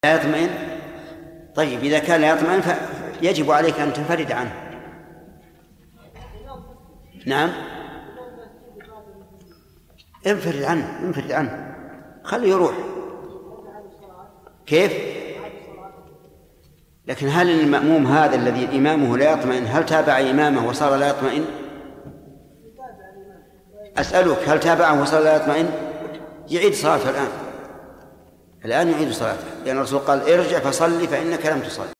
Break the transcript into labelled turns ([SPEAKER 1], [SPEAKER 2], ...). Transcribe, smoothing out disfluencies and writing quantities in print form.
[SPEAKER 1] لا يطمئن. طيب إذا كان لا يطمئن فيجب عليك أن تنفرد عنه. نعم، انفرد عنه خليه يروح. كيف؟ لكن هل المأموم هذا الذي إمامه لا يطمئن هل تابع إمامه وصار لا يطمئن؟ أسألك هل تابعه وصار لا يطمئن؟ يعيد صلاته الآن يعيد صلاته، لأن الرسول قال ارجع فصلي فإنك لم تصلي.